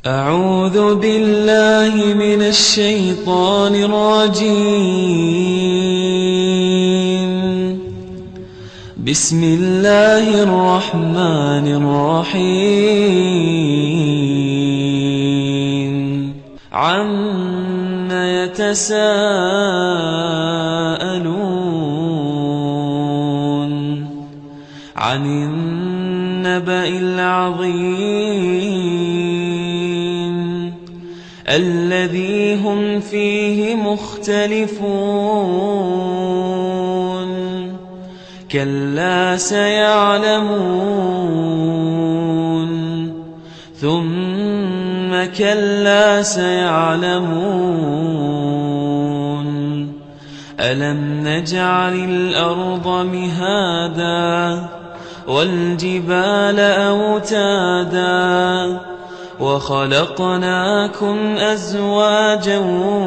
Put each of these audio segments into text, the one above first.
أعوذ بالله من الشيطان الرجيم. بسم الله الرحمن الرحيم. عَمَّ يتساءلون عن النبأ العظيم الذي هم فيه مختلفون كلا سيعلمون ثم كلا سيعلمون ألم نجعل الأرض مهادا والجبال أوتادا وخلقناكم أزواجا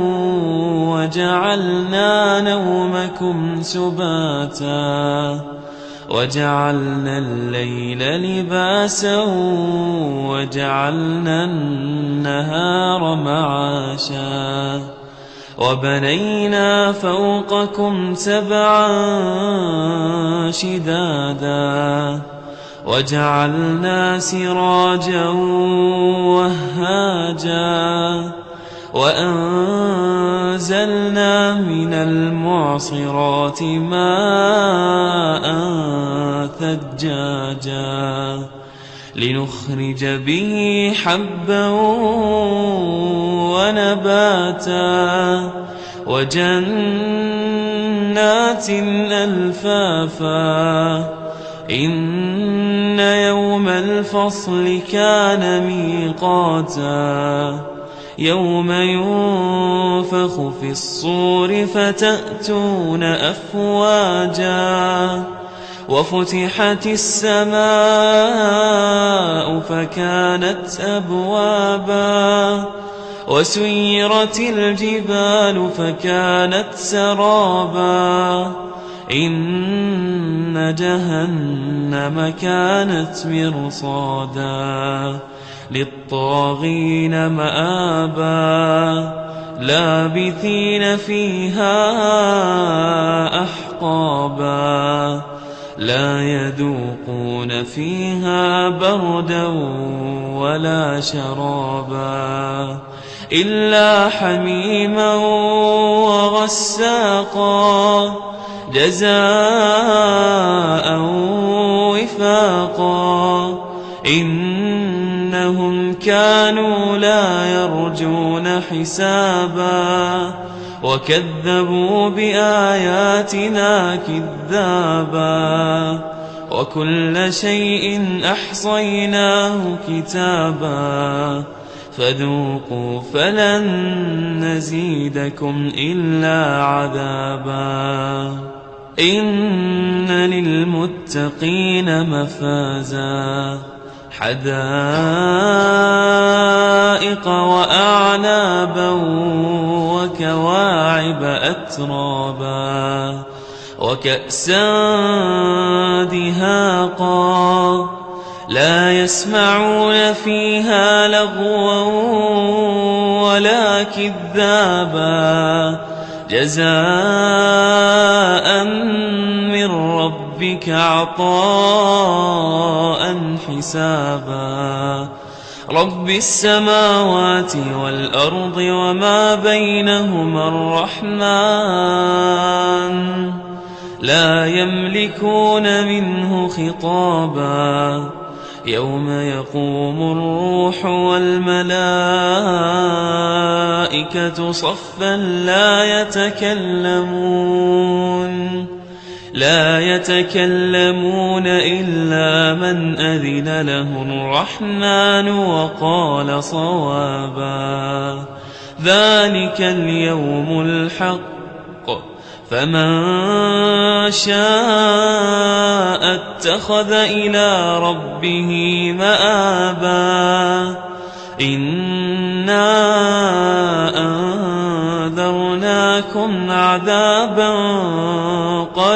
وجعلنا نومكم سباتا وجعلنا الليل لباسا وجعلنا النهار معاشا وبنينا فوقكم سبعا شدادا وجعلنا سراجا وهاجا وأنزلنا من المعصرات ماء ثجاجا لنخرج به حبا ونباتا وجنات ألفافا إن يوم الفصل كان ميقاتا يوم ينفخ في الصور فتأتون أفواجا وفتحت السماء فكانت أبوابا وسيرت الجبال فكانت سرابا إن جهنم كانت مرصادا للطاغين مآبا لابثين فيها أحقابا لا يذوقون فيها بردا ولا شرابا إلا حميما وغساقا جزاء وفاقا إنهم كانوا لا يرجون حسابا وكذبوا بآياتنا كذابا وكل شيء أحصيناه كتابا فذوقوا فلن نزيدكم إلا عذابا إن للمتقين مفازا حدائق وأعنابا وكواعب أترابا وكأسا دهاقا لا يسمعون فيها لغوا ولا كذابا جزاء من ربك عطاء حسابا رب السماوات والأرض وما بينهما الرحمن لا يملكون منه خطابا يوم يقوم الروح والملائكة صفا لا يتكلمون إلا من أذن له الرحمن وقال صوابا ذلك اليوم الحق فمن شاء اتخذ إلى ربه مآبا إنا أنذرناكم عذابا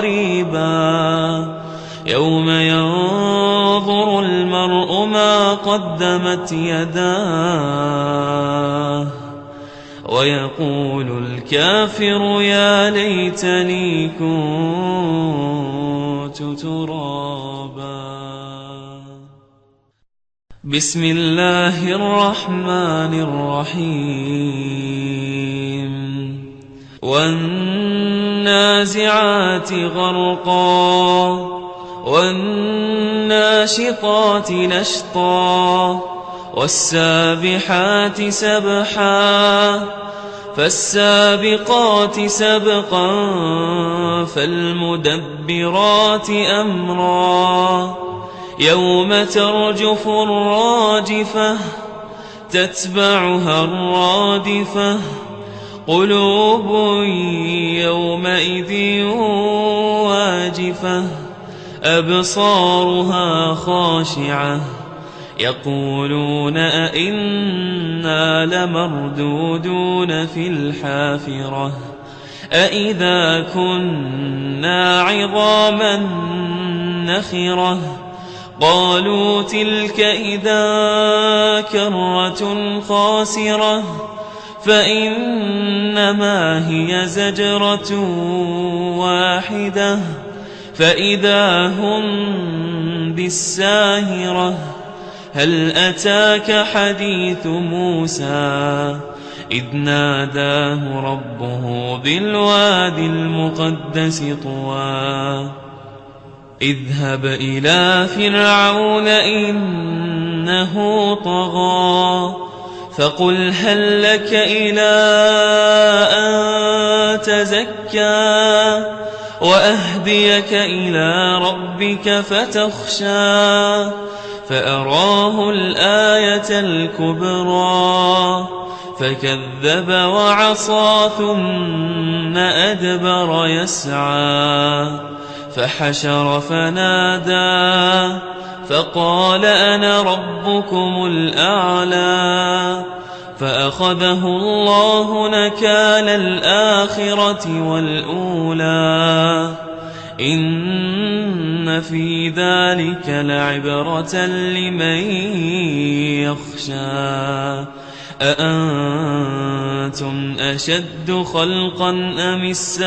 قريبا يوم ينظر المرء ما قدمت يداه ويقول الكافر يا ليتني كنت ترابا. بسم الله الرحمن الرحيم. والنازعات غرقا والناشطات نشطا والسابحات سبحا فالسابقات سبقا فالمدبرات أمرا يوم ترجف الراجفة تتبعها الرادفة قلوب يومئذ واجفة أبصارها خاشعة يقولون أئنا لمردودون في الحافرة أئذا كنا عظاما نخرة قالوا تلك إذا كرة خاسرة فإنما هي زجرة واحدة فإذا هم بالساهرة هل أتاك حديث موسى إذ ناداه ربه بالواد المقدس طوى اذهب إلى فرعون إنه طغى فقل هل لك إلى أن تزكى وأهديك إلى ربك فتخشى فأراه الآية الكبرى فكذب وعصى ثم أدبر يسعى فحشر فنادى فقال أنا ربكم الأعلى فأخذه الله نكال الآخرة والأولى إن في ذلك لعبرة لمن يخشى أأنتم أشد خلقا أم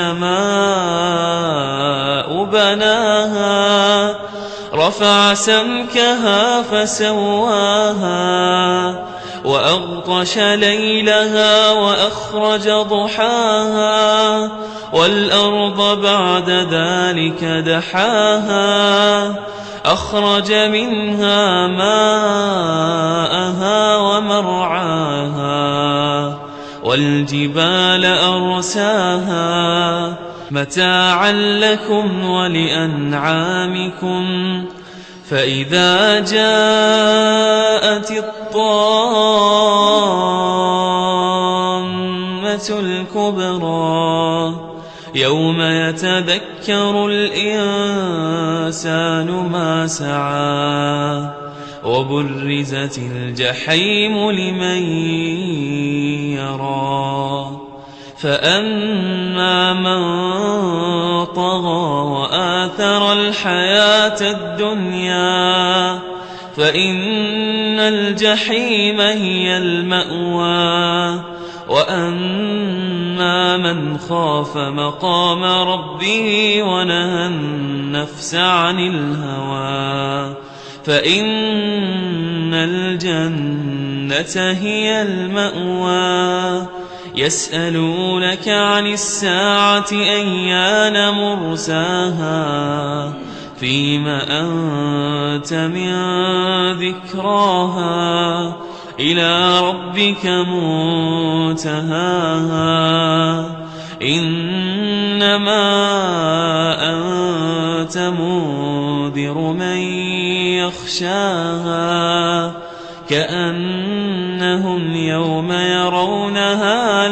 السماء بناها رفع سمكها فسواها وأغطش ليلها وأخرج ضحاها والأرض بعد ذلك دحاها أخرج منها ماءها ومرعاها والجبال أرساها متاعا لكم ولأنعامكم فإذا جاءت الطامة الكبرى يوم يتذكر الإنسان ما سعى وبرزت الجحيم لمن يرى فأما من طغى وآثر الحياة الدنيا فإن الجحيم هي المأوى وأما من خاف مقام ربه ونهى النفس عن الهوى فإن الجنة هي المأوى يسألونك عن الساعة أيان مرساها فيم أنت من ذكراها إلى ربك منتهاها إنما أنت منذر من يخشاها كأنهم يوم يرونها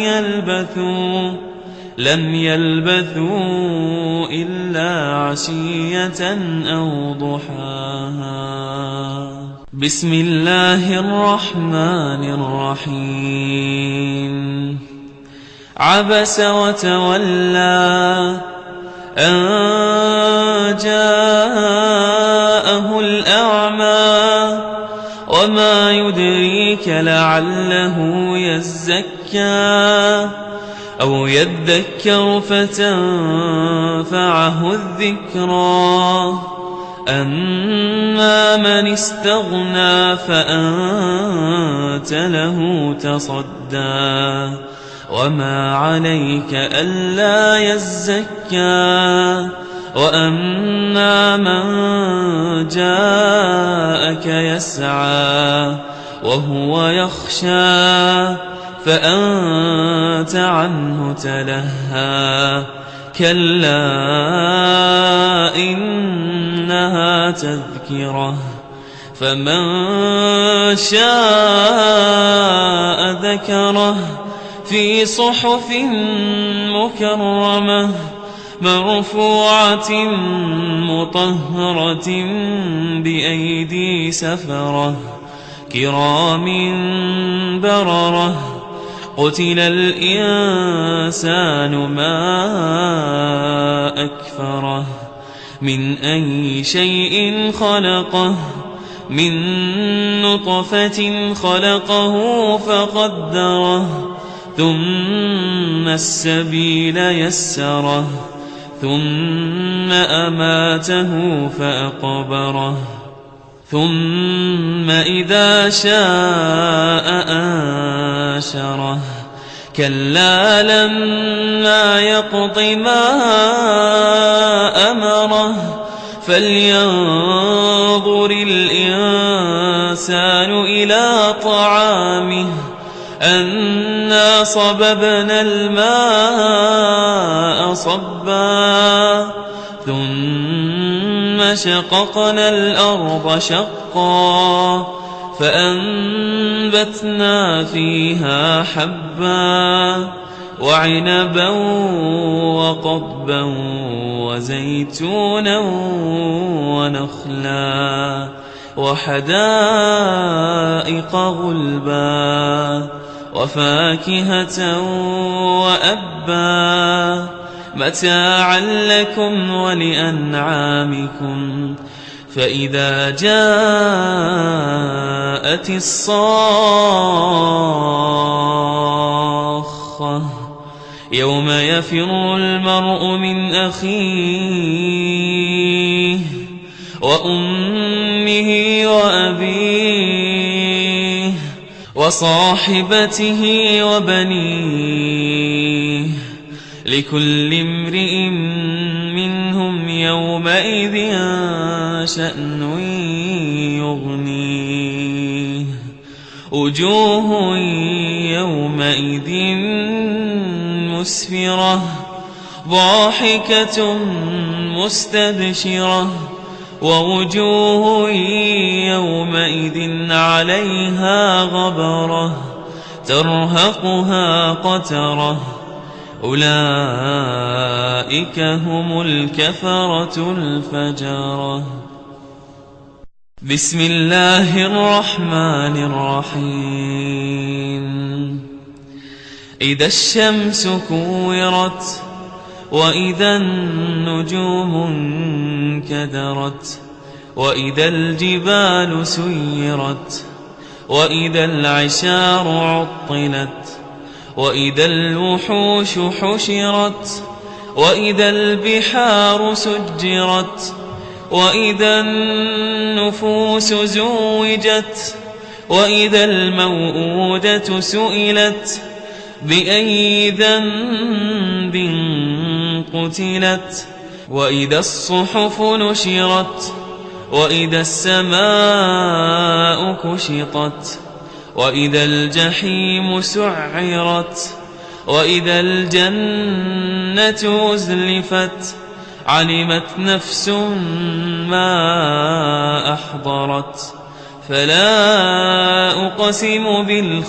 لم يلبثوا إلا عشية أو ضحاها. بسم الله الرحمن الرحيم. عبس وتولى أن جاءه الأعمى وما يدريك لعله يزكى أو يذكر فتنفعه الذكرى أما من استغنى فأنت له تصدى وما عليك ألا يزكى وأما من جاءك يسعى وهو يخشى فأنت عنه تلهى كلا إنها تذكرة فمن شاء ذكره في صحف مكرمة مرفوعة مطهرة بأيدي سفرة كرام بررة قتل الإنسان ما أكفره من أي شيء خلقه من نطفة خلقه فقدره ثم السبيل يسره ثم أماته فأقبره ثم إذا شاء أنشره كلا لما يقض ما أمره فلينظر الإنسان إلى طعامه أنا صببنا الماء صبا ثم شققنا الأرض شقا فأنبتنا فيها حبا وعنبا وقضبا وزيتونا ونخلا وحدائق غلبا وفاكهة وأبا متاعا لكم ولأنعامكم فإذا جاءت الصاخة يوم يفر المرء من أخيه وأمه وأبيه وصاحبته وبنيه لكل امرئ منهم يومئذ شأن يغنيه وجوه يومئذ مسفرة ضاحكة مستبشرة ووجوه يومئذ عليها غبرة ترهقها قترة أولئك هم الكفرة الفجرة بسم الله الرحمن الرحيم إذا الشمس كورت وإذا النجوم انكدرت وإذا الجبال سيرت وإذا العشار عطلت وإذا الوحوش حشرت وإذا البحار سجرت وإذا النفوس زوجت وإذا الموءودة سئلت بأي ذنب قتلت وإذا الصحف نشرت وإذا السماء كشطت وإذا الجحيم سعرت وإذا الجنة أزلفت علمت نفس ما أحضرت فلا أقسم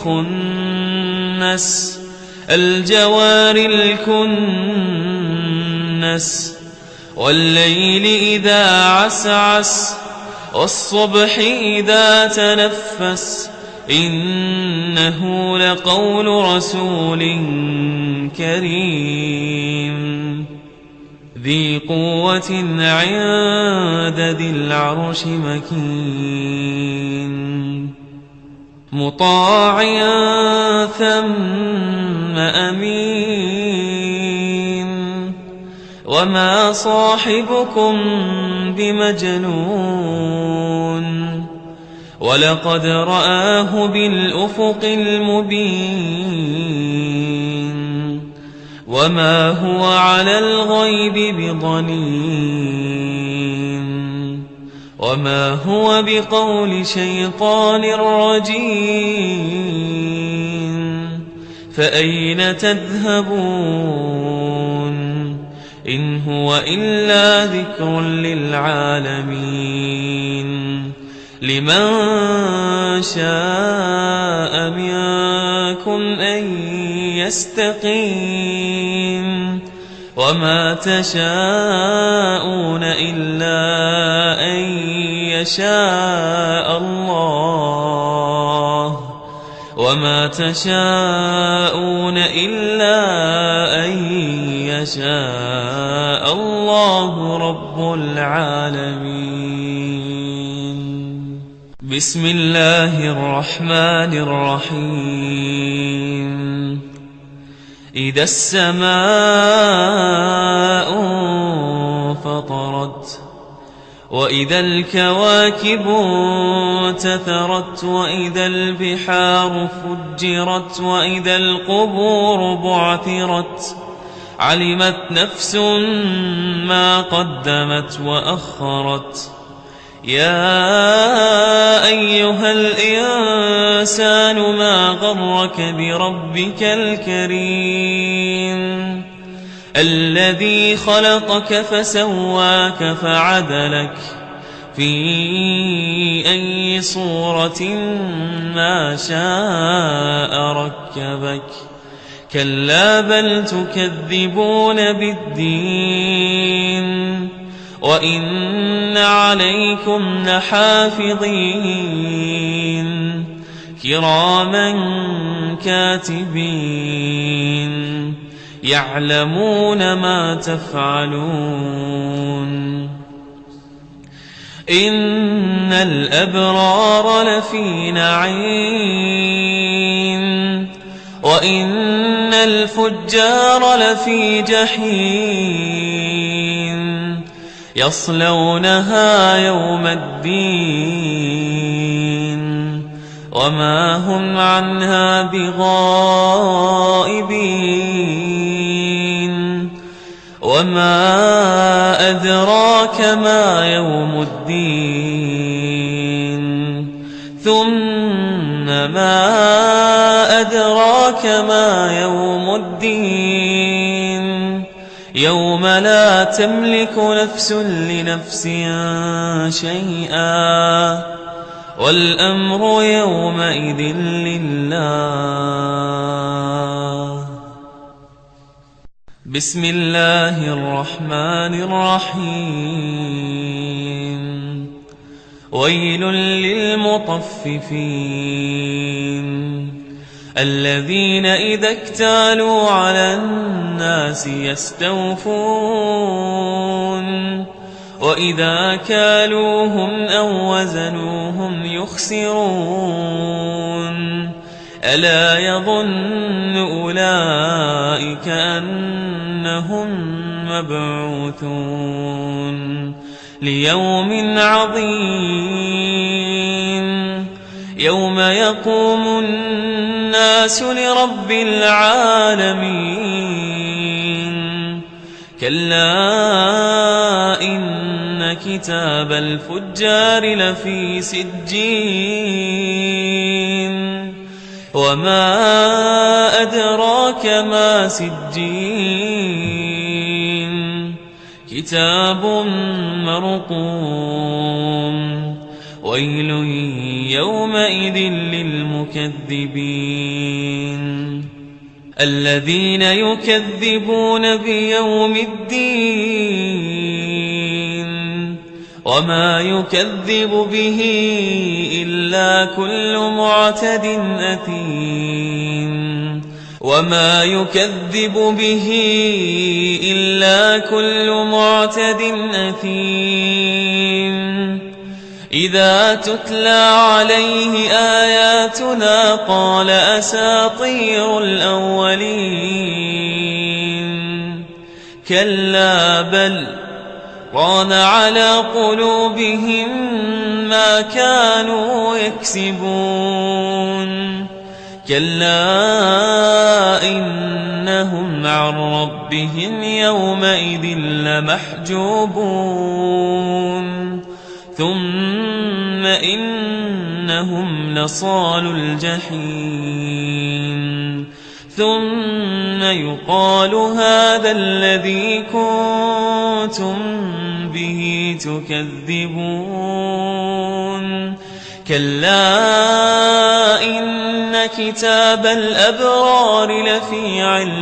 بالخنس الجوار الكنس والليل إذا عسعس والصبح إذا تنفس إنه لقول رسول كريم ذي قوة عند ذي العرش مكين مطاع ثم أمين وما صاحبكم بمجنون ولقد رآه بالأفق المبين وما هو على الغيب بضنين وما هو بقول شيطان رجيم فأين تذهبون إن هو إلا ذكر للعالمين لمن شاء منكم أن يستقيم وما تشاءون إلا أن يشاء الله وما تشاءون إلا أن يشاء الله رب العالمين. بسم الله الرحمن الرحيم. إذا السماء انفطرت وإذا الكواكب انتثرت وإذا البحار فجرت وإذا القبور بعثرت علمت نفس ما قدمت وأخرت. يا أيها الإنسان ما غرك بربك الكريم الذي خلقك فسواك فعدلك في أي صورة ما شاء ركبك. كلا بل تكذبون بالدين وإن عليكم لحافظين كراما كاتبين يعلمون ما تفعلون. إن الأبرار لفي نعيم وإن الفجار لفي جحيم يصلونها يوم الدين وما هم عنها بغائبين. وما أدراك ما يوم الدين ثم ما أدراك ما يوم الدين يوم لا تملك نفس لنفس شيئا والأمر يومئذ لله. بسم الله الرحمن الرحيم. ويل للمطففين الذين إذا اكتالوا على الناس يستوفون وإذا كالوهم أو وزنوهم يخسرون. ألا يظن أولئك أنهم مبعوثون ليوم عظيم يوم يقوم الناس لرب العالمين. كلا إن كتاب الفجار لفي سجين وما أدراك ما سجين كتاب مرقوم. ويل يومئذ للمكذبين الذين يكذبون بيوم الدين وما يكذب به إلا كل معتد أثيم. وما يكذب به إلا كل معتد أثيم إذا تتلى عليه آياتنا قال أساطير الأولين كلا بل ران على قلوبهم ما كانوا يكسبون كلا إنهم عن ربهم يومئذ لمحجوبون ثم إنهم لصالو الجحيم ثم يقال هذا الذي كنتم به تكذبون كلا إن كتاب الأبرار لفي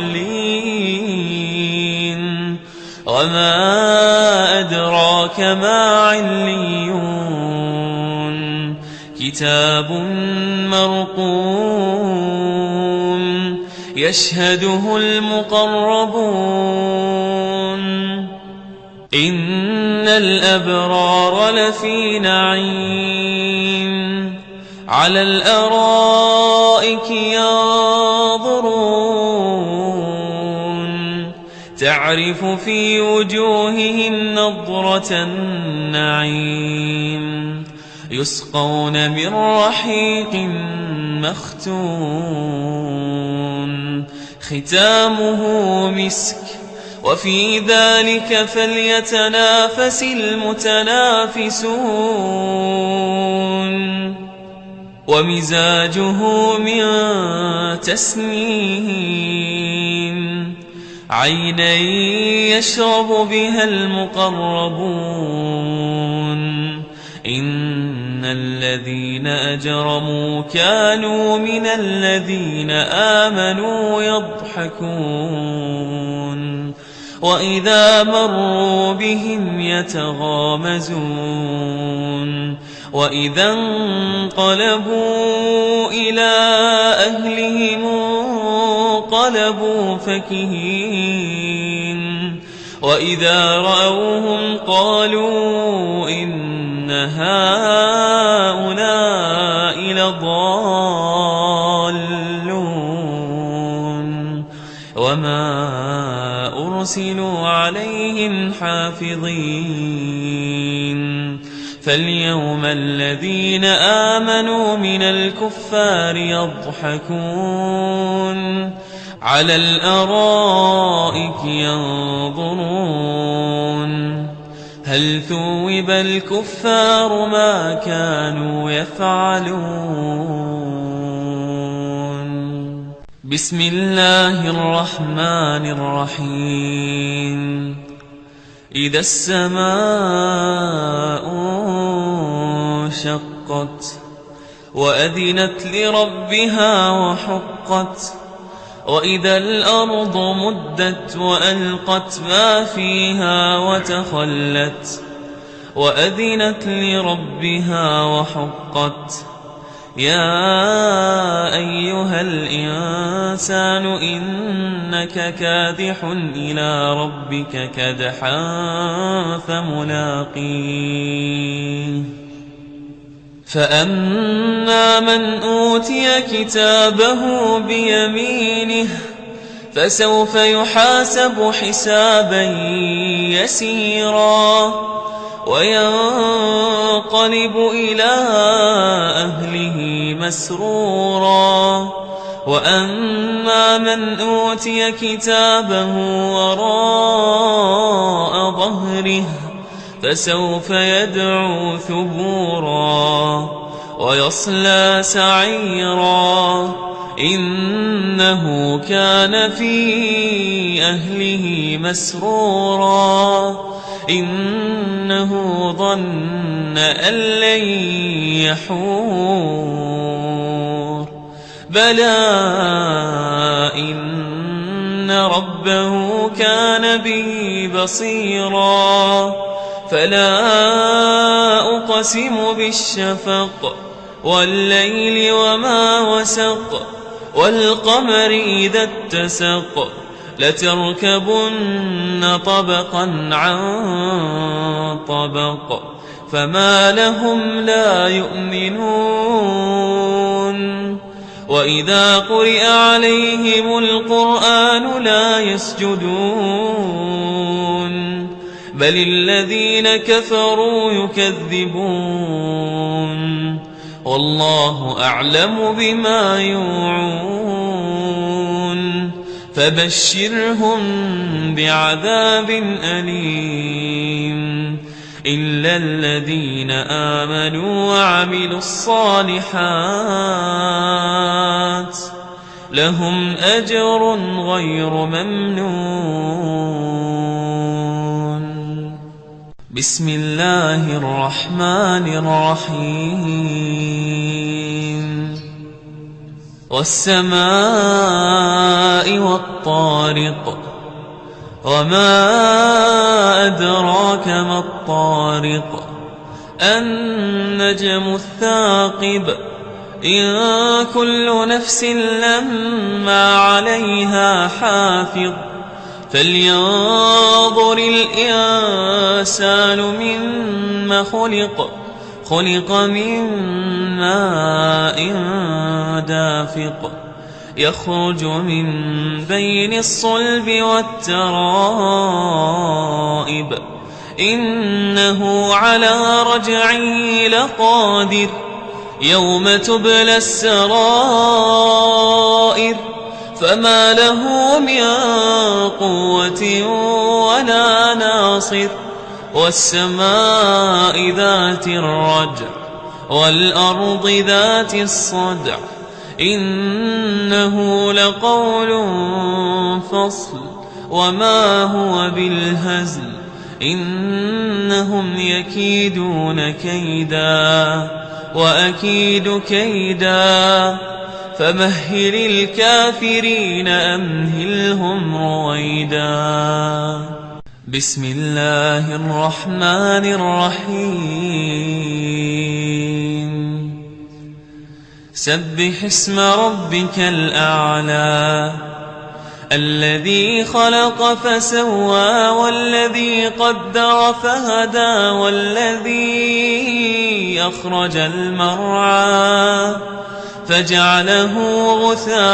عليين وما أدراك ما عليون كتاب مرقوم يشهده المقربون إن الأبرار لفي نعيم على الأرائك ينظرون تعرف في وجوههم نضرة النعيم يسقون من رحيق مختوم ختامه مسك وفي ذلك فليتنافس المتنافسون ومزاجه من تسنيم عينا يشرب بها المقربون إن الذين أجرموا كانوا من الذين آمنوا يضحكون وإذا مروا بهم يتغامزون وإذا انقلبوا إلى أهلهم انقلبوا فكهين وإذا رأوهم قالوا إن هؤلاء لضالون وما أرسلوا عليهم حافظين فاليوم الذين آمنوا من الكفار يضحكون على الأرائك ينظرون هل ثوب الكفار ما كانوا يفعلون بسم الله الرحمن الرحيم إذا السماء انشقت وأذنت لربها وحقت وإذا الأرض مدت وألقت ما فيها وتخلت وأذنت لربها وحقت يا أيها الإنسان إنك كادح إلى ربك كدحا فملاقيه فأما من أوتي كتابه بيمينه فسوف يحاسب حسابا يسيرا وينقلب إلى أهله مسرورا وأما من أوتي كتابه وراء ظهره فسوف يدعو ثبورا ويصلى سعيرا إنه كان في أهله مسرورا إنه ظن أن لن يحور بلى إن ربه كان به بصيرا فلا أقسم بالشفق والليل وما وسق والقمر إذا اتسق لتركبن طبقا عن طبق فما لهم لا يؤمنون وإذا قرئ عليهم القرآن لا يسجدون بل الذين كفروا يكذبون والله أعلم بما يوعون فبشرهم بعذاب أليم إلا الذين آمنوا وعملوا الصالحات لهم أجر غير ممنون. بسم الله الرحمن الرحيم والسماء والطارق وما أدراك ما الطارق النجم الثاقب إن كل نفس لما عليها حافظ فلينظر الإنسان مما خلق من ماء دافق يخرج من بين الصلب والترائب إنه على رجعه لقادر يوم تبلى السرائر فما له من قوة ولا ناصر والسماء ذات الرجع والأرض ذات الصدع إنه لقول فصل وما هو بالهزل إنهم يكيدون كيدا وأكيد كيدا فمهل الكافرين أمهلهم رويدا. بسم الله الرحمن الرحيم سبح اسم ربك الأعلى الذي خلق فسوى والذي قدر فهدى والذي أخرج المرعى فجعله غثاء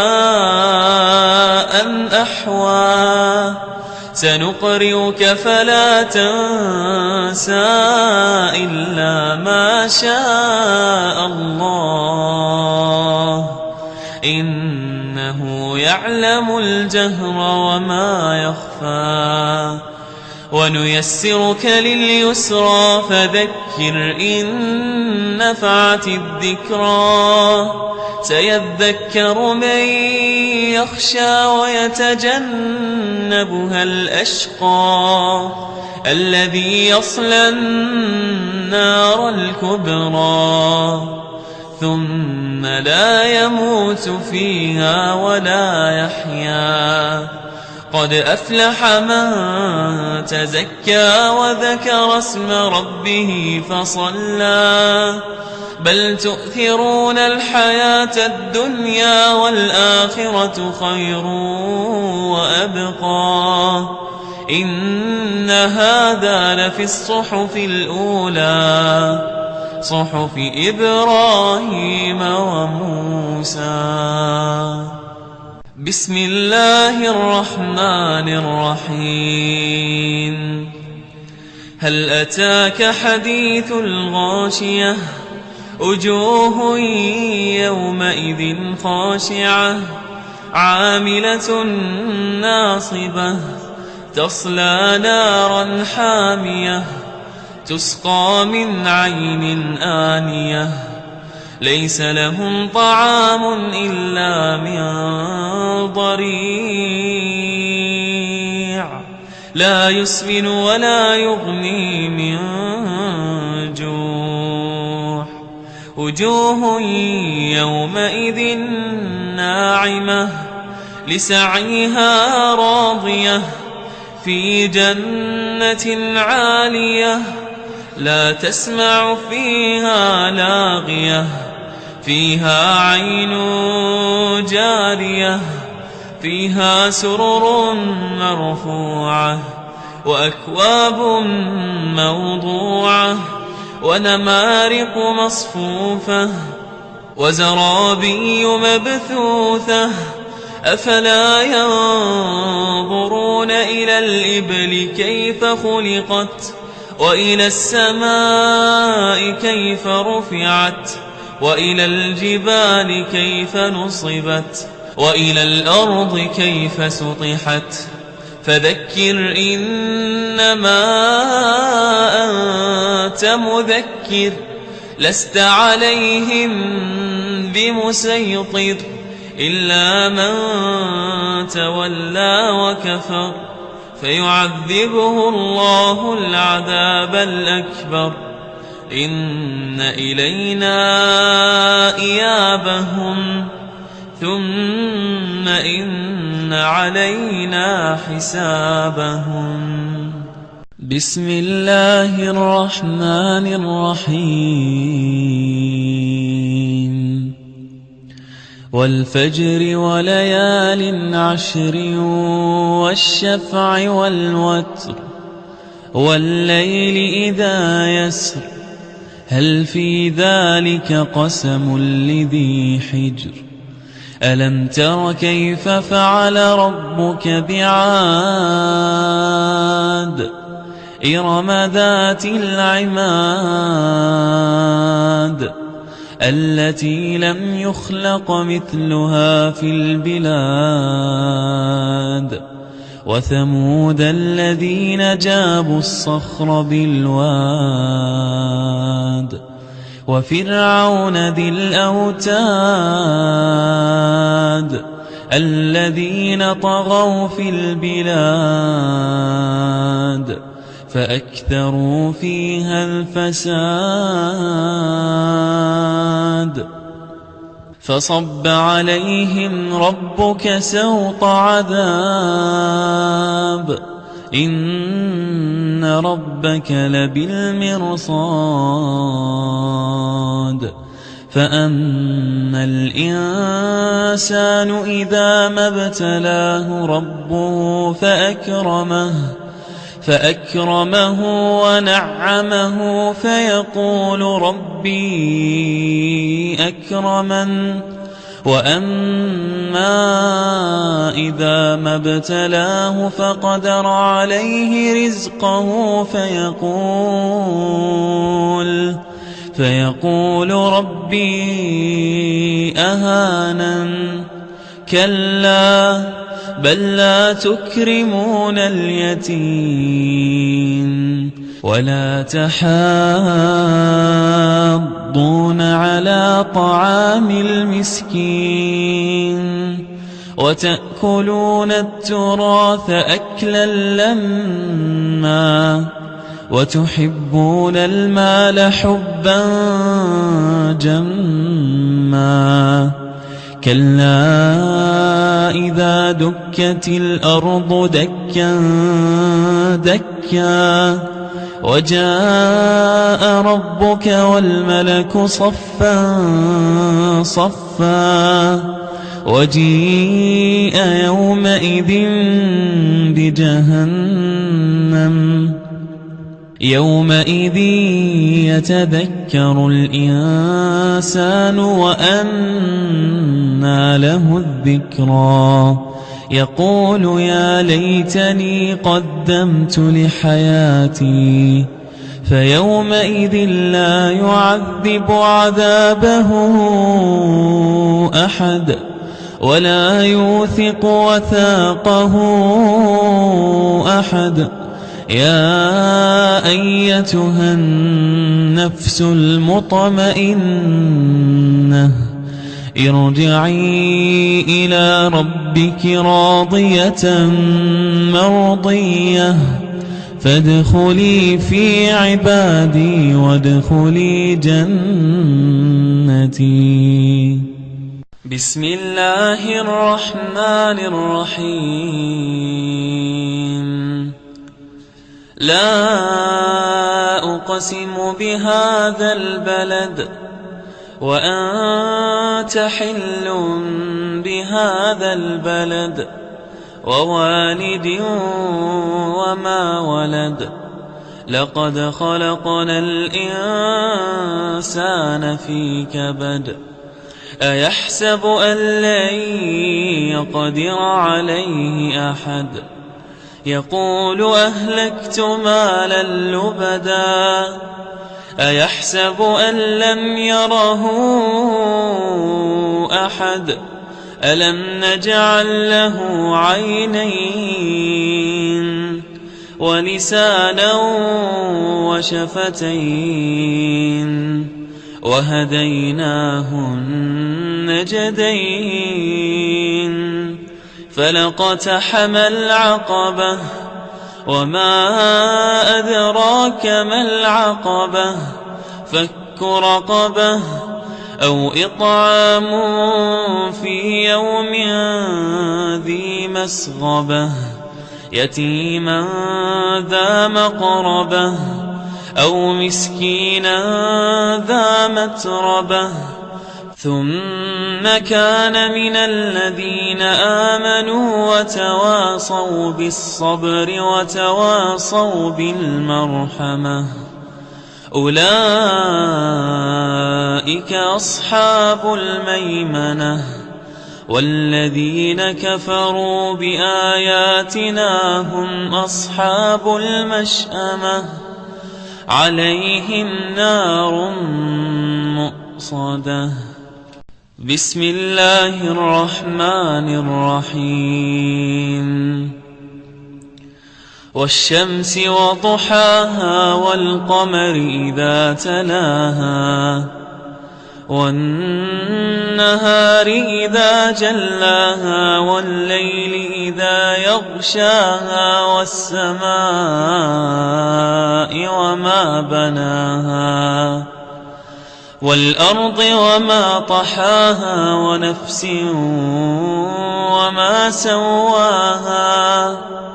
أحوى سنقرئك فلا تنسى إلا ما شاء الله إنه يعلم الجهر وما يخفى ونيسرك لليسرى فذكر إن نفعت الذكرى سيذكر من يخشى ويتجنبها الأشقى الذي يصلى النار الكبرى ثم لا يموت فيها ولا يحيا قد أفلح من تزكى وذكر اسم ربه فصلى بل تؤثرون الحياة الدنيا والآخرة خير وأبقى إن هذا لفي الصحف الأولى صحف إبراهيم وموسى. بسم الله الرحمن الرحيم هل أتاك حديث الغاشية وجوه يومئذ خاشعة عاملة ناصبة تصلى نارا حامية تسقى من عين آنية ليس لهم طعام إلا من ضريع لا يسمن ولا يغني من جوع وجوه يومئذ ناعمة لسعيها راضية في جنة عالية لا تسمع فيها لاغية فيها عين جارية فيها سرر مرفوعة وأكواب موضوعة ونمارق مصفوفة وزرابي مبثوثة أفلا ينظرون إلى الإبل كيف خلقت وإلى السماء كيف رفعت وإلى الجبال كيف نصبت وإلى الأرض كيف سطحت فذكر إنما أنت مذكر لست عليهم بمسيطر إلا من تولى وكفر فيعذبه الله العذاب الأكبر إن إلينا إيابهم ثم إن علينا حسابهم. بسم الله الرحمن الرحيم. والفجر وليال عشر والشفع والوتر والليل إذا يسر هل في ذلك قسم لذي حجر ألم تر كيف فعل ربك بعاد إرم ذات العماد التي لم يخلق مثلها في البلاد وثمود الذين جابوا الصخر بالواد وفرعون ذي الأوتاد الذين طغوا في البلاد فأكثروا فيها الفساد فصب عليهم ربك سوط عذاب إن ربك لبالمرصاد فأما الإنسان إذا ما ابتلاه ربه فأكرمه ونعمه فيقول ربي أكرمن وأما إذا ما ابتلاه فقدر عليه رزقه فيقول ربي أهانن كلا بل لا تكرمون اليتيم ولا تحاضون على طعام المسكين وتأكلون التراث أكلا لما وتحبون المال حبا جما كلا إذا دكت الأرض دكا دكا وجاء ربك والملك صفا صفا وجيء يومئذ بجهنم يومئذ يتذكر الإنسان وأنى له الذكرى يقول يا ليتني قدمت لحياتي فيومئذ لا يعذب عذابه أحد ولا يوثق وثاقه أحد يا أيتها النفس المطمئنة ارجعي إلى ربك راضية مرضية فادخلي في عبادي وادخلي جنتي. بسم الله الرحمن الرحيم. لا أقسم بهذا البلد وأنت حل بهذا البلد ووالد وما ولد لقد خلقنا الإنسان في كبد أيحسب أن لن يقدر عليه أحد يقول أهلكت مالا لبدا أيحسب أن لم يره أحد ألم نجعل له عينين ولسانا وشفتين وهديناه النجدين فلاقتحم العقبة وما أدراك ما العقبة فك رقبة أو إطعام في يوم ذي مسغبة يتيما ذا مقربة أو مسكينا ذا متربة ثم كان من الذين آمنوا وتواصوا بالصبر وتواصوا بالمرحمة أولئك أصحاب الميمنة والذين كفروا بآياتنا هم أصحاب المشأمة عليهم نار مؤصدة بسم الله الرحمن الرحيم والشمس وضحاها والقمر إذا تلاها والنهار إذا جلاها والليل إذا يغشاها والسماء وما بناها والأرض وما طحاها ونفس وما سواها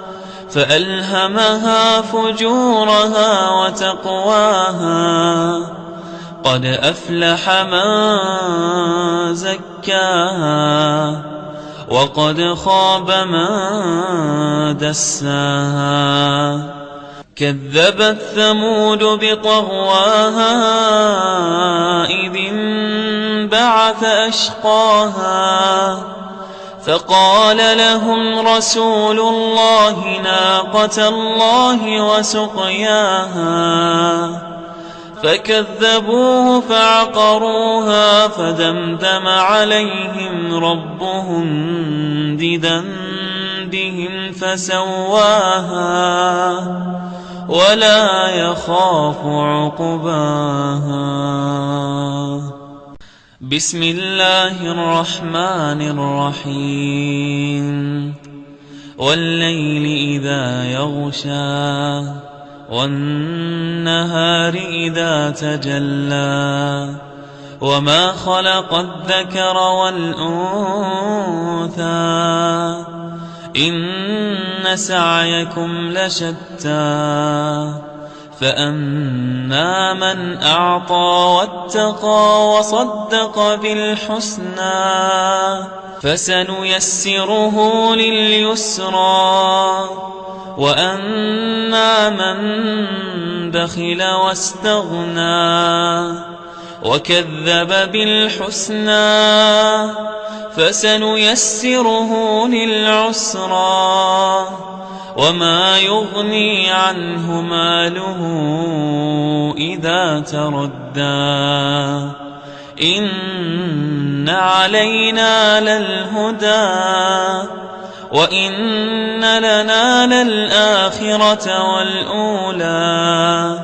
فألهمها فجورها وتقواها قد أفلح من زكاها وقد خاب من دساها كذبت ثمود بطغواها إذ انبعث أشقاها فقال لهم رسول الله ناقة الله وسقياها فكذبوه فعقروها فدمدم عليهم ربهم بذنبهم فسواها ولا يخاف عقباها بسم الله الرحمن الرحيم والليل إذا يغشى والنهار إذا تجلى وما خلق الذكر والأنثى إن سعيكم لشتى فأما من أعطى واتقى وصدق بالحسنى فسنيسره لليسرى وأما من بخل واستغنى وكذب بالحسنى فسنيسره للعسرى وما يغني عنه ماله إذا تردى إن علينا للهدى وإن لنا للآخرة والأولى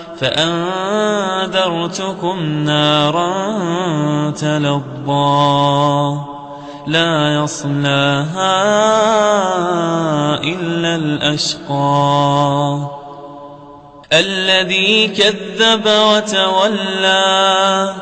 فأنذرتكم نارا تلظى لا يصلاها إلا الأشقى الذي كذب وتولى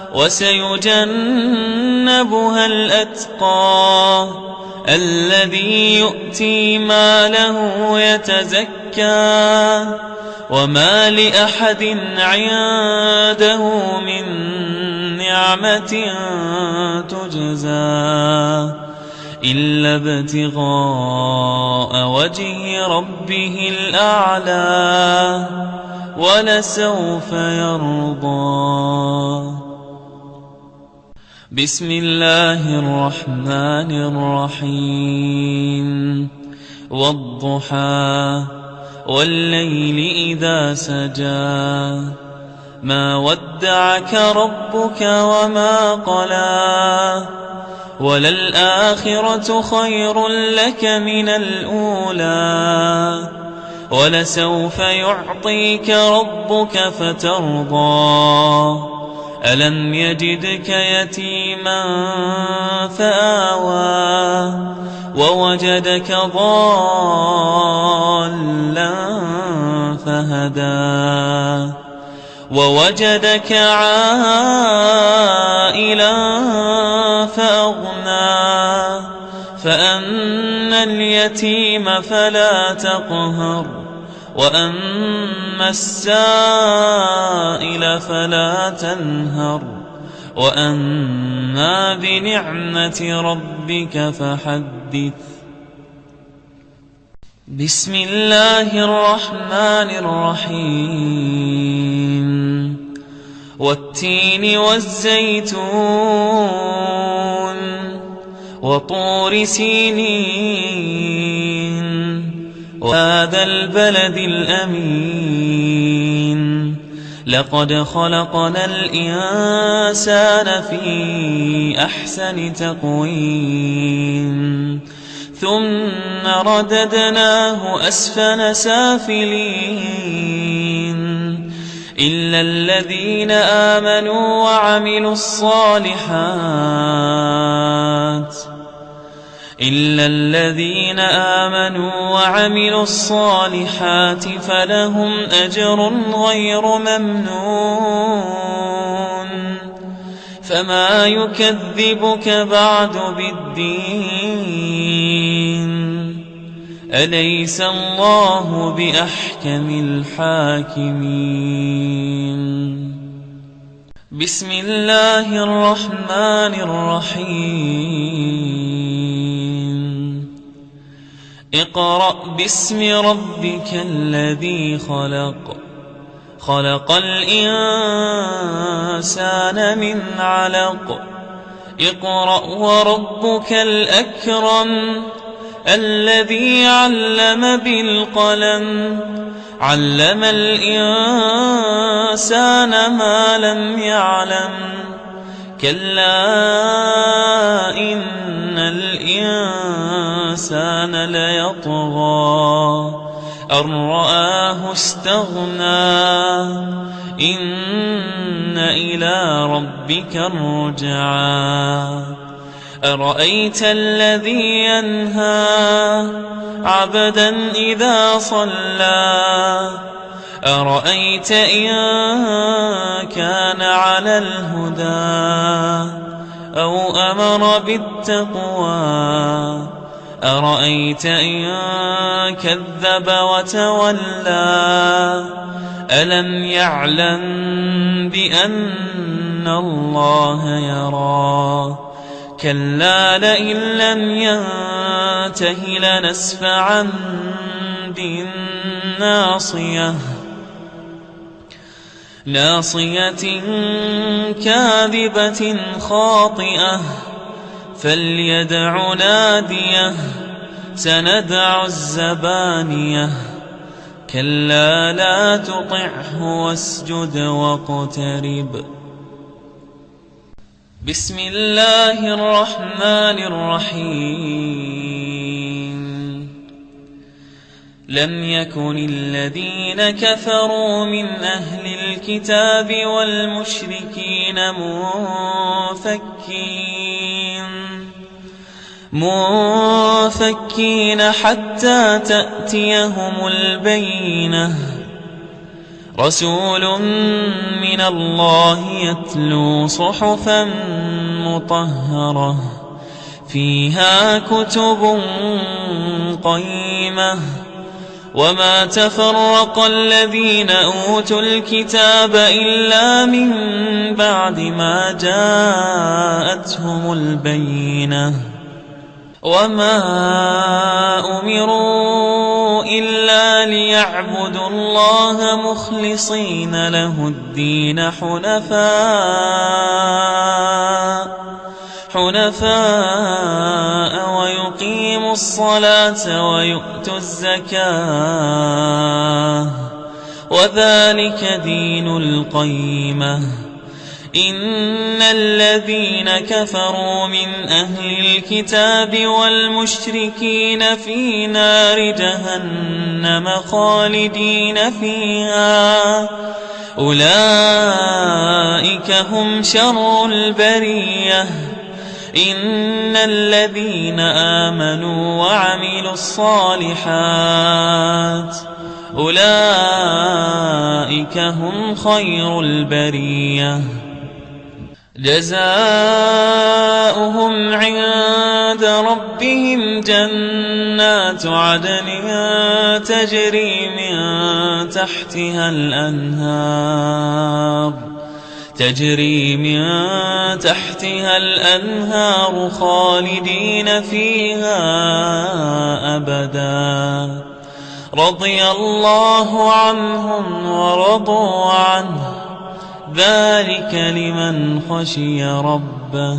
وسيجنبها الأتقى الذي يؤتي ماله يتزكى وما لأحد عنده من نعمة تجزى إلا ابتغاء وجه ربه الأعلى ولسوف يرضى. بسم الله الرحمن الرحيم. والضحى والليل إذا سجى ما ودعك ربك وما قلى وللآخرة خير لك من الأولى ولسوف يعطيك ربك فترضى ألم يجدك يتيما فآوى ووجدك ضالا فهدى ووجدك عائلا فأغنى فأما اليتيم فلا تقهر وأما السائل فلا تنهر وأما بنعمة ربك فحدث. بسم الله الرحمن الرحيم. والتين والزيتون وطور سينين وهذا البلد الأمين لقد خلقنا الإنسان في أحسن تقويم ثم رددناه أسفل سافلين إلا الذين آمنوا وعملوا الصالحات فلهم أجر غير ممنون فما يكذبك بعد بالدين أليس الله بأحكم الحاكمين. بسم الله الرحمن الرحيم. اقرأ باسم ربك الذي خلق خلق الإنسان من علق اقرأ وربك الأكرم الذي علم بالقلم علم الإنسان ما لم يعلم كلا إن الإنسان ليطغى أن رآه استغنى إن إلى ربك الرجعى أرأيت الذي ينهى عبدا إذا صلى أرأيت إن كان على الهدى أو أمر بالتقوى أرأيت إن كذب وتولى ألم يعلم بأن الله يرى كلا لئن لم ينته لنسفعا بالناصية ناصية كاذبة خاطئة فليدع ناديه سندع الزبانية كلا لا تطعه واسجد واقترب. بسم الله الرحمن الرحيم. لم يكن الذين كفروا من أهل الكتاب والمشركين منفكين حتى تأتيهم البينة رسول من الله يتلو صحفا مطهرة فيها كتب قيمة وما تفرق الذين أوتوا الكتاب إلا من بعد ما جاءتهم البينة وما أمروا إلا ليعبدوا الله مخلصين له الدين حنفاء ويقيموا الصلاة ويؤتوا الزكاة وذلك دين القيمة. إن الذين كفروا من أهل الكتاب والمشركين في نار جهنم خالدين فيها أولئك هم شر البرية. إن الذين آمنوا وعملوا الصالحات أولئك هم خير البرية. جزاؤهم عند ربهم جنات عدن تجري من تحتها الأنهار خالدين فيها أبدا. رضي الله عنهم ورضوا عنه ذلك لمن خشي ربه.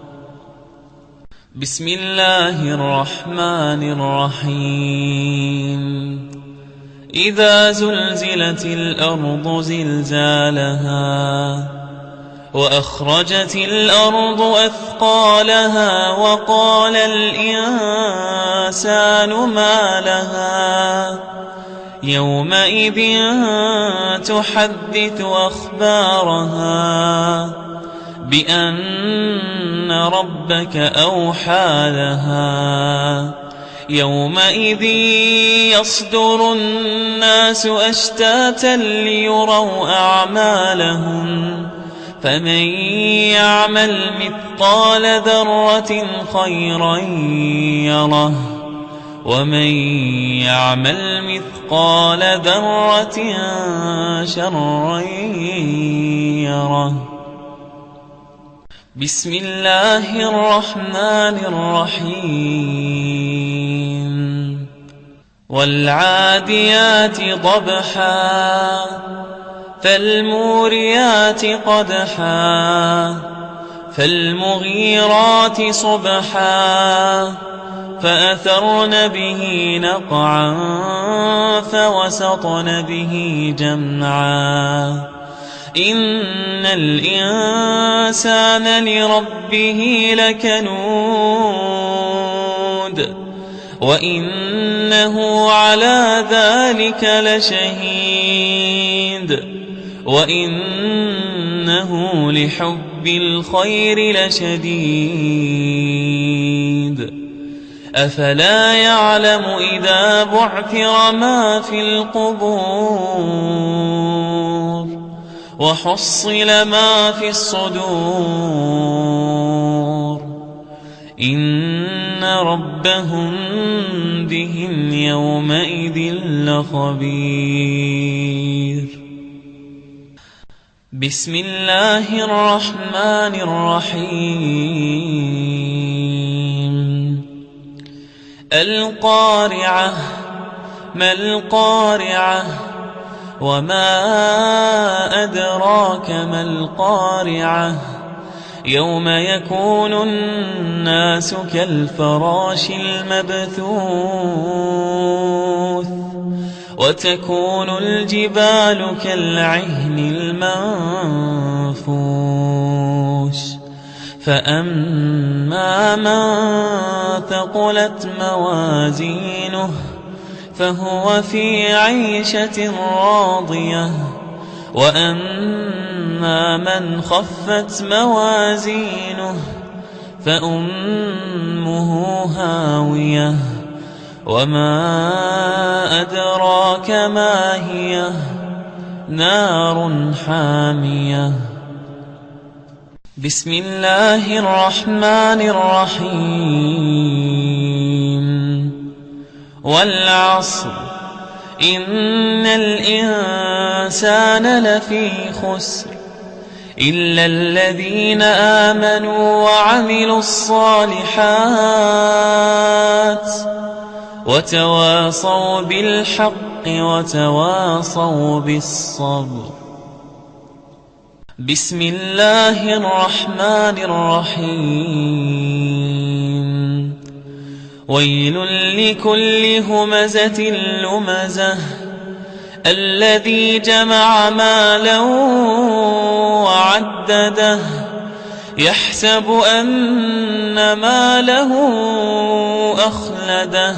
بسم الله الرحمن الرحيم. إذا زلزلت الأرض زلزالها وأخرجت الأرض أثقالها وقال الإنسان ما لها يومئذ تحدث أخبارها بأن ربك أوحى لها. يومئذ يصدر الناس أشتاتا ليروا أعمالهم فمن يعمل مثقال ذرة خيرا يره ومن يعمل مثقال ذرة شرا يره. بسم الله الرحمن الرحيم. والعاديات ضبحا فالموريات قدحا فالمغيرات صبحا فأثرن به نقعا فوسطن به جمعا. إن الإنسان لربه لكنود وإنه على ذلك لشهيد وإنه لحب الخير لشديد. أفلا يعلم إذا بعثر ما في القبور وحصل ما في الصدور إن ربهم بهم يومئذ لخبير. بسم الله الرحمن الرحيم. القارعة ما القارعة وما أدراك ما القارعة. يوم يكون الناس كالفراش المبثوث وتكون الجبال كالعهن المنفوش. فأما من ثقلت موازينه فهو في عيشة راضية وأما من خفت موازينه فأمه هاوية وما أدراك ما هي نار حامية. بسم الله الرحمن الرحيم. والعصر إن الإنسان لفي خسر إلا الذين آمنوا وعملوا الصالحات وتواصوا بالحق وتواصوا بالصبر. بسم الله الرحمن الرحيم. ويل لكل همزة لمزة الذي جمع مالا وعدده يحسب أن ماله أخلده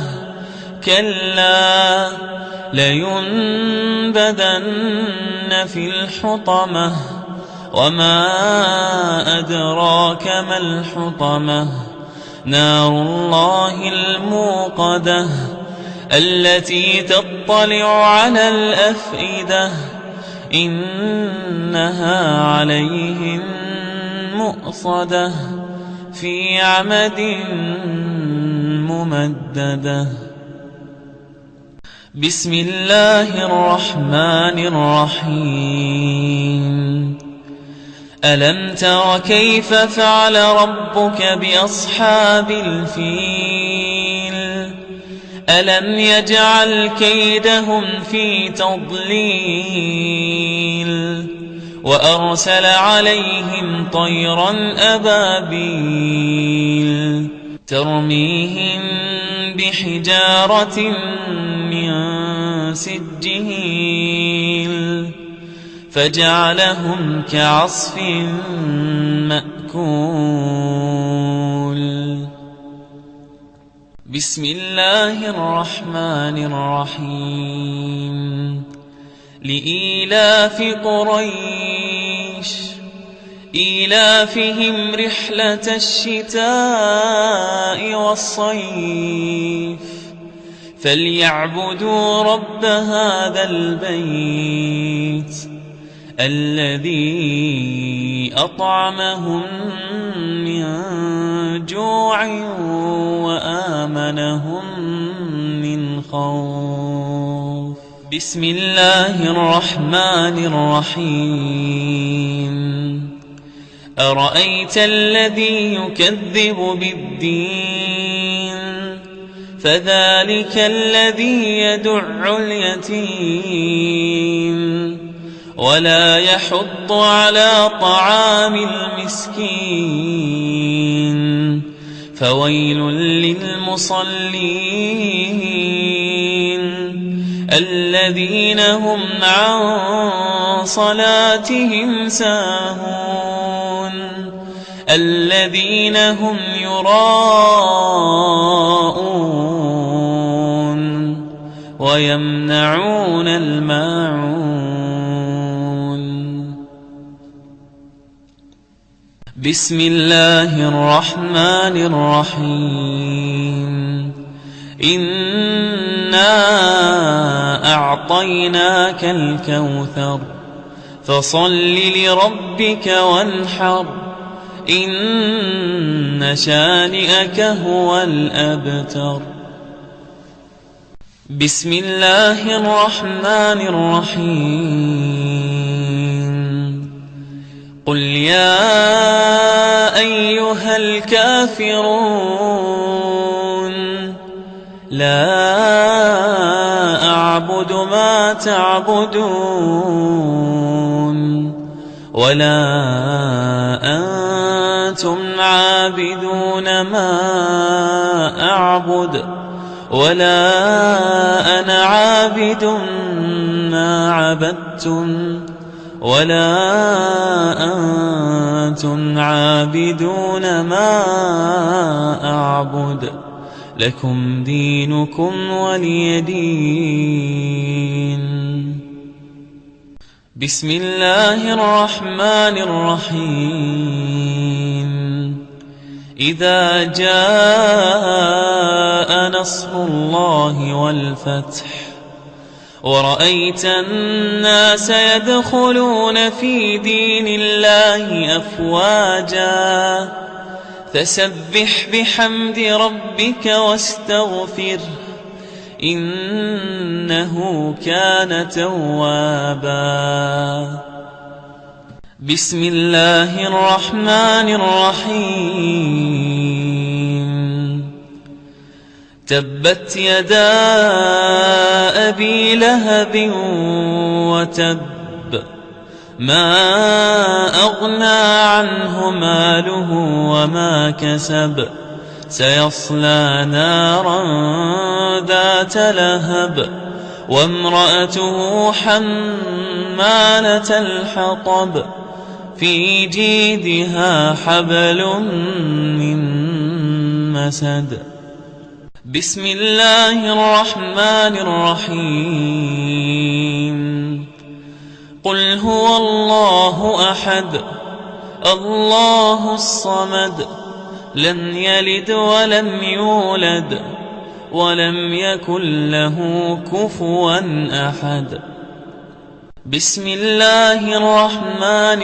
كلا لينبذن في الحطمة وما أدراك ما الحطمة نار الله الموقدة التي تطلع على الأفئدة إنها عليهم مؤصدة في عمد ممددة. بسم الله الرحمن الرحيم. ألم تر كيف فعل ربك بأصحاب الفيل ألم يجعل كيدهم في تضليل وأرسل عليهم طيرا أبابيل ترميهم بحجارة من سجيل فجعلهم كعصف مأكول. بسم الله الرحمن الرحيم. لإيلاف قريش إيلافهم رحلة الشتاء والصيف فليعبدوا رب هذا البيت الذي أطعمهم من جوع وآمنهم من خوف. بسم الله الرحمن الرحيم. أرأيت الذي يكذب بالدين فذلك الذي يدع اليتيم ولا يحض على طعام المسكين فويل للمصلين الذين هم عن صلاتهم ساهون الذين هم يراءون ويمنعون الماعون. بسم الله الرحمن الرحيم. إنا أعطيناك الكوثر فصل لربك وانحر إن شانئك هو الأبتر. بسم الله الرحمن الرحيم. قل يا أيها الكافرون لا أعبد ما تعبدون ولا أنتم عابدون ما أعبد ولا أنا عابد ما عبدتم ولا أنتم عابدون ما أعبد لكم دينكم ولي دين. بسم الله الرحمن الرحيم. إذا جاء نصر الله والفتح ورأيت الناس يدخلون في دين الله أفواجا فسبح بحمد ربك واستغفره إنه كان توابا. بسم الله الرحمن الرحيم تبت يدا أبي لهب وتب ما أغنى عنه ماله وما كسب سيصلى نارا ذات لهب وامرأته حمالة الحطب في جيدها حبل من مسد بسم الله الرحمن الرحيم قل هو الله أحد الله الصمد لم يلد ولم يولد ولم يكن له كفوا أحد بسم الله الرحمن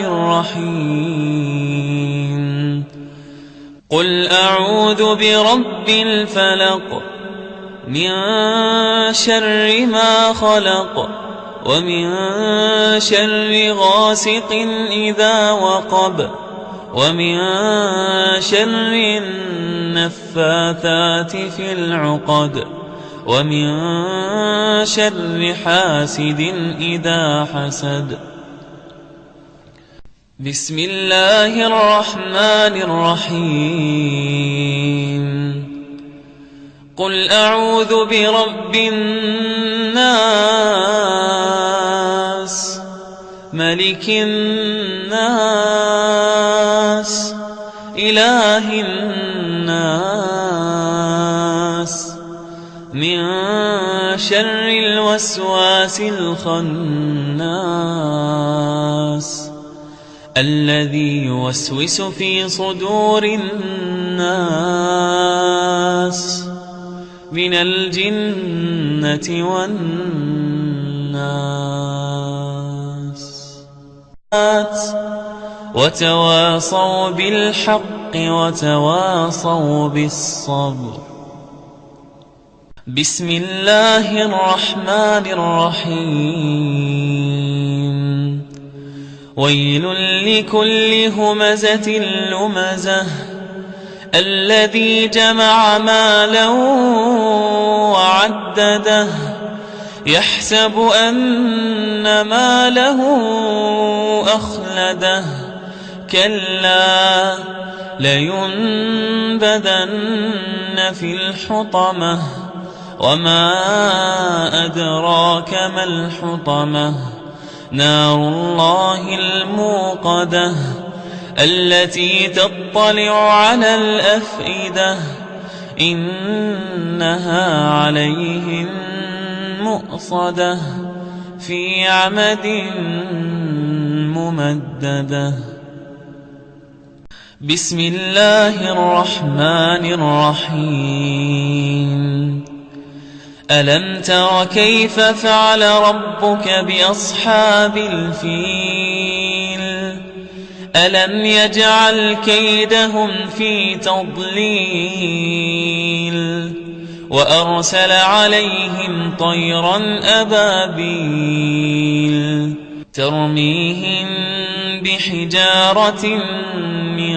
الرحيم قل أعوذ برب الفلق من شر ما خلق ومن شر غاسق إذا وقب ومن شر النفاثات في العقد ومن شر حاسد إذا حسد بسم الله الرحمن الرحيم قل أعوذ برب الناس ملك الناس إله الناس من شر الوسواس الخناس الذي يوسوس في صدور الناس من الجنة والناس وتواصوا بالحق وتواصوا بالصبر بسم الله الرحمن الرحيم ويل لكل همزة لمزة الذي جمع مالا وعدده يحسب أن ماله أخلده كلا لينبذن في الحطمة وما أدراك ما الحطمة نار الله الموقدة التي تطلع على الأفئدة إنها عليهم مؤصدة في عمد ممددة بسم الله الرحمن الرحيم ألم تر كيف فعل ربك بأصحاب الفيل ألم يجعل كيدهم في تضليل وأرسل عليهم طيرا أبابيل ترميهم بحجارة من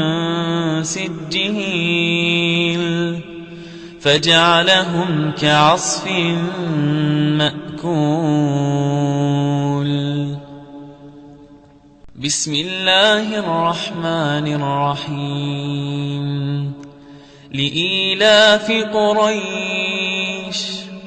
سجيل فجعلهم كعصف مأكول بسم الله الرحمن الرحيم لإيلاف قريش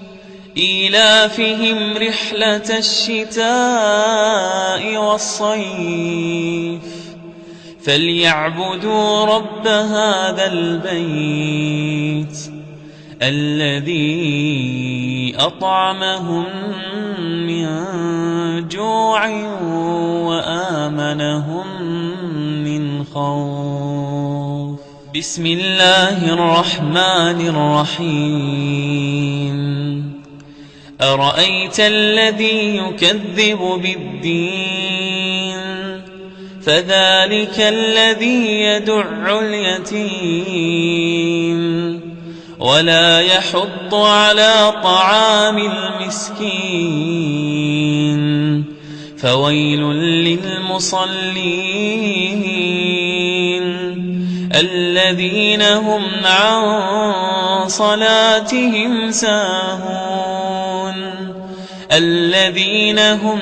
إيلافهم رحلة الشتاء والصيف فليعبدوا رب هذا البيت الذي أطعمهم من جوع وآمنهم من خوف بسم الله الرحمن الرحيم أرأيت الذي يكذب بالدين فذلك الذي يدع اليتيم ولا يحض على طعام المسكين فويل للمصلين الذين هم عن صلاتهم ساهون الذين هم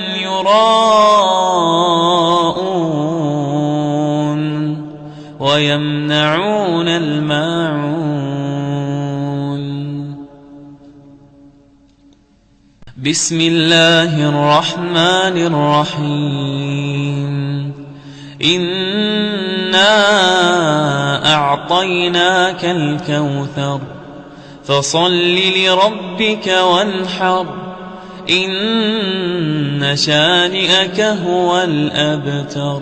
يراءون ويمنعون الماعون. بسم الله الرحمن الرحيم. إنا أعطيناك الكوثر فصل لربك وانحر إن شانئك هو الأبتر.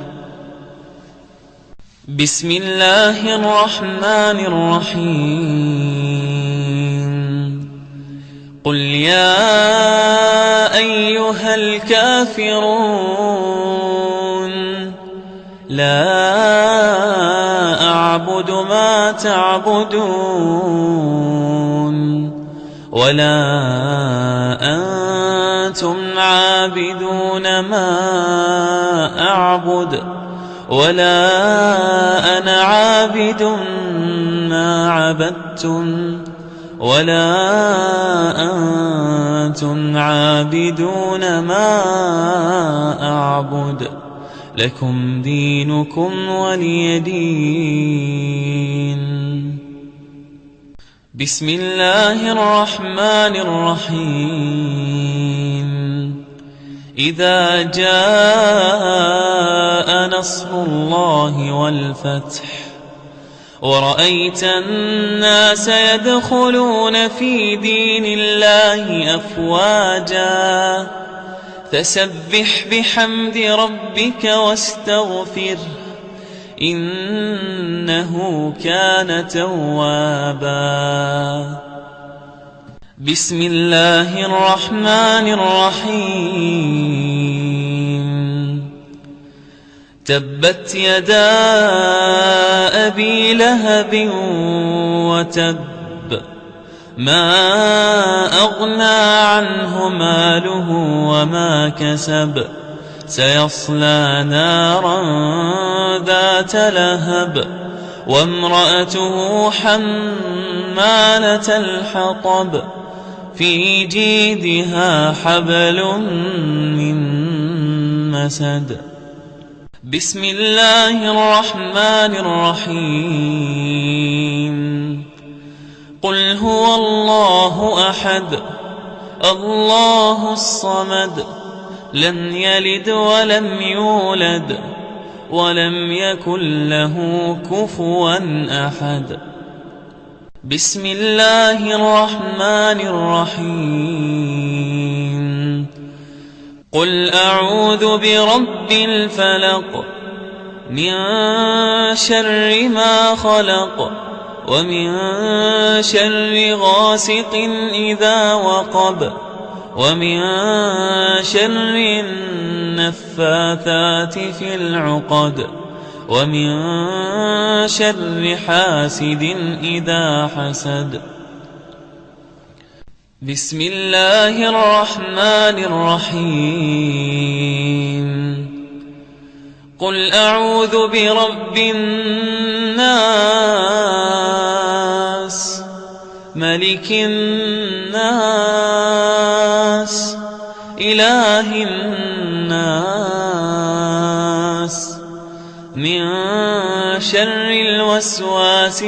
بسم الله الرحمن الرحيم. قل يا أيها الكافرون لا أعبد ما تعبدون ولا أنتم عابدون ما أعبد ولا أنا عابد ما عبدتم ولا أنتم عابدون ما أعبد لكم دينكم ولي دين. بسم الله الرحمن الرحيم. إذا جاء نصر الله والفتح ورأيت الناس يدخلون في دين الله أفواجا فسبح بحمد ربك واستغفره إنه كان توابا. بسم الله الرحمن الرحيم. تبت يدا أبي لهب وتب ما أغنى عنه ماله وما كسب سيصلى نارا ذات لهب وامرأته حمالة الحطب في جيدها حبل من مسد. بسم الله الرحمن الرحيم. قل هو الله أحد الله الصمد لم يلد ولم يولد ولم يكن له كفوا أحد. بسم الله الرحمن الرحيم. قل أعوذ برب الفلق من شر ما خلق ومن شر غاسق إذا وقب ومن شر النفاثات في العقد ومن شر حاسد إذا حسد. بسم الله الرحمن الرحيم. قل أعوذ برب الناس ملك الناس إله الناس من شر الوسواس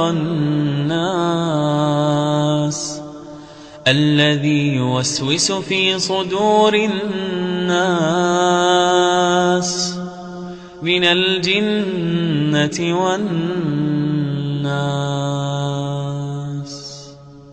الخناس الذي يوسوس في صدور الناس من الجنة والناس.